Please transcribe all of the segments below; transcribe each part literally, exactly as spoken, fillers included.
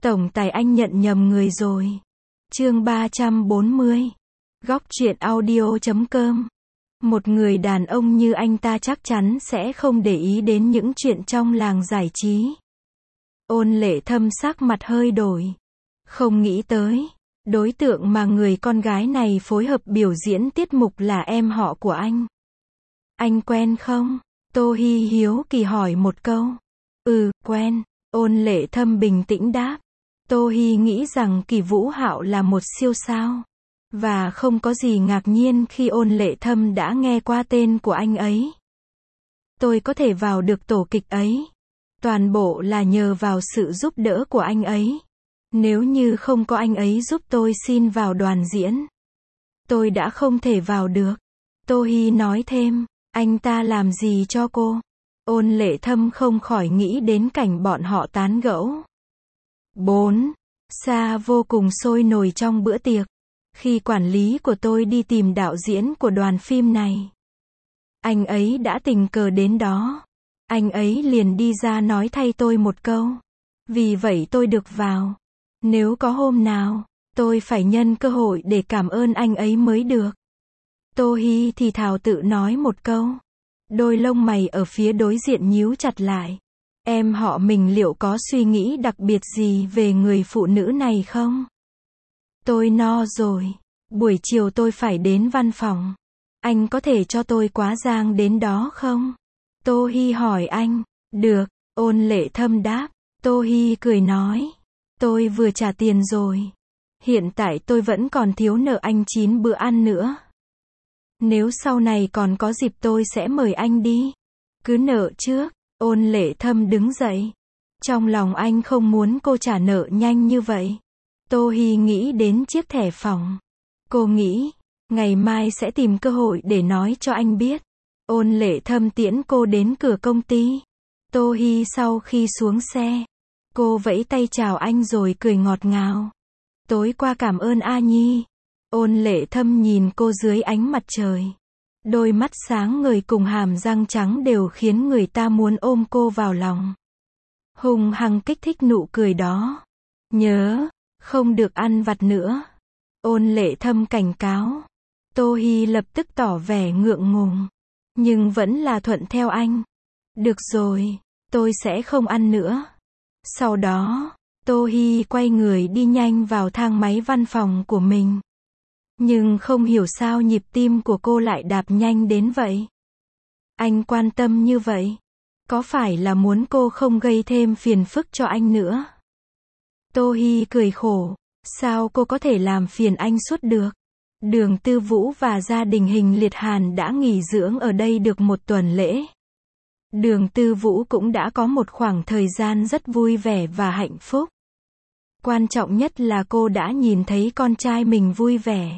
Tổng tài anh nhận nhầm người rồi. Chương ba trăm bốn mươi. Góc truyện audio chấm com. Một người đàn ông như anh ta chắc chắn sẽ không để ý đến những chuyện trong làng giải trí. Ôn Lệ Thâm sắc mặt hơi đổi. Không nghĩ tới, đối tượng mà người con gái này phối hợp biểu diễn tiết mục là em họ của anh. Anh quen không? Tô Hi hiếu kỳ hỏi một câu. Ừ, quen. Ôn Lệ Thâm bình tĩnh đáp. Tô Hi nghĩ rằng Kỳ Vũ Hạo là một siêu sao. Và không có gì ngạc nhiên khi Ôn Lệ Thâm đã nghe qua tên của anh ấy. Tôi có thể vào được tổ kịch ấy. Toàn bộ là nhờ vào sự giúp đỡ của anh ấy. Nếu như không có anh ấy giúp tôi xin vào đoàn diễn, tôi đã không thể vào được. Tô Hi nói thêm, anh ta làm gì cho cô? Ôn Lệ Thâm không khỏi nghĩ đến cảnh bọn họ tán gẫu. bốn. Sa vô cùng sôi nổi trong bữa tiệc. Khi quản lý của tôi đi tìm đạo diễn của đoàn phim này, anh ấy đã tình cờ đến đó. Anh ấy liền đi ra nói thay tôi một câu. Vì vậy tôi được vào. Nếu có hôm nào, tôi phải nhân cơ hội để cảm ơn anh ấy mới được. Tô Hi thì thào tự nói một câu. Đôi lông mày ở phía đối diện nhíu chặt lại. Em họ mình liệu có suy nghĩ đặc biệt gì về người phụ nữ này không? Tôi no rồi. Buổi chiều tôi phải đến văn phòng. Anh có thể cho tôi quá giang đến đó không? Tô Hi hỏi anh. Được, Ôn Lệ Thâm đáp. Tô Hi cười nói. Tôi vừa trả tiền rồi. Hiện tại tôi vẫn còn thiếu nợ anh chín bữa ăn nữa. Nếu sau này còn có dịp tôi sẽ mời anh đi. Cứ nợ trước. Ôn Lệ Thâm đứng dậy. Trong lòng anh không muốn cô trả nợ nhanh như vậy. Tô Hi nghĩ đến chiếc thẻ phòng. Cô nghĩ, ngày mai sẽ tìm cơ hội để nói cho anh biết. Ôn Lệ Thâm tiễn cô đến cửa công ty. Tô Hi sau khi xuống xe, cô vẫy tay chào anh rồi cười ngọt ngào. Tối qua cảm ơn A Nhi. Ôn Lệ Thâm nhìn cô dưới ánh mặt trời. Đôi mắt sáng ngời cùng hàm răng trắng đều khiến người ta muốn ôm cô vào lòng. Hùng hăng kích thích nụ cười đó. Nhớ, không được ăn vặt nữa. Ôn Lệ Thâm cảnh cáo. Tô Hi lập tức tỏ vẻ ngượng ngùng. Nhưng vẫn là thuận theo anh. Được rồi, tôi sẽ không ăn nữa. Sau đó, Tô Hi quay người đi nhanh vào thang máy văn phòng của mình. Nhưng không hiểu sao nhịp tim của cô lại đạp nhanh đến vậy. Anh quan tâm như vậy. Có phải là muốn cô không gây thêm phiền phức cho anh nữa? Tô Hi cười khổ. Sao cô có thể làm phiền anh suốt được? Đường Tư Vũ và gia đình Hình Liệt Hàn đã nghỉ dưỡng ở đây được một tuần lễ. Đường Tư Vũ cũng đã có một khoảng thời gian rất vui vẻ và hạnh phúc. Quan trọng nhất là cô đã nhìn thấy con trai mình vui vẻ.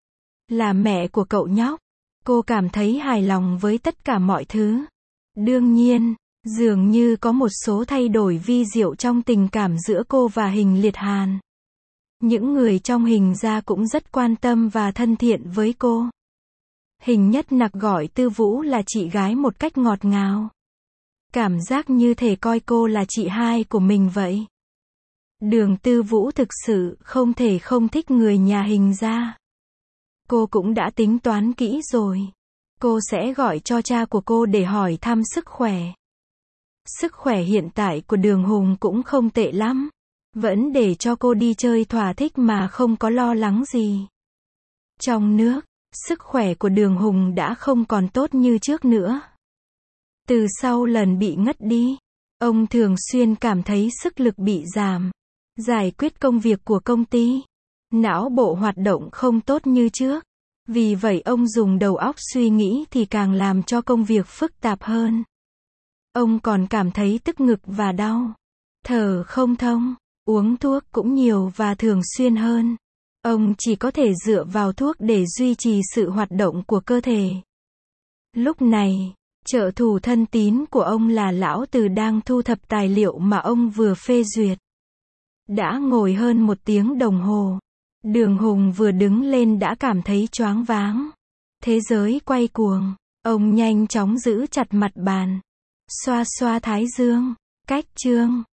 Là mẹ của cậu nhóc, cô cảm thấy hài lòng với tất cả mọi thứ. Đương nhiên, dường như có một số thay đổi vi diệu trong tình cảm giữa cô và Hình Liệt Hàn. Những người trong Hình gia cũng rất quan tâm và thân thiện với cô. Hình Nhất Nặc gọi Tư Vũ là chị gái một cách ngọt ngào. Cảm giác như thể coi cô là chị hai của mình vậy. Đường Tư Vũ thực sự không thể không thích người nhà Hình gia. Cô cũng đã tính toán kỹ rồi. Cô sẽ gọi cho cha của cô để hỏi thăm sức khỏe. Sức khỏe hiện tại của Đường Hùng cũng không tệ lắm. Vẫn để cho cô đi chơi thỏa thích mà không có lo lắng gì. Trong nước, sức khỏe của Đường Hùng đã không còn tốt như trước nữa. Từ sau lần bị ngất đi, ông thường xuyên cảm thấy sức lực bị giảm. Giải quyết công việc của công ty, não bộ hoạt động không tốt như trước. Vì vậy ông dùng đầu óc suy nghĩ thì càng làm cho công việc phức tạp hơn. Ông còn cảm thấy tức ngực và đau. Thở không thông. Uống thuốc cũng nhiều và thường xuyên hơn. Ông chỉ có thể dựa vào thuốc để duy trì sự hoạt động của cơ thể. Lúc này, trợ thủ thân tín của ông là Lão Từ đang thu thập tài liệu mà ông vừa phê duyệt. Đã ngồi hơn một tiếng đồng hồ. Đường Hùng vừa đứng lên đã cảm thấy choáng váng. Thế giới quay cuồng. Ông nhanh chóng giữ chặt mặt bàn. Xoa xoa thái dương. Cách chương.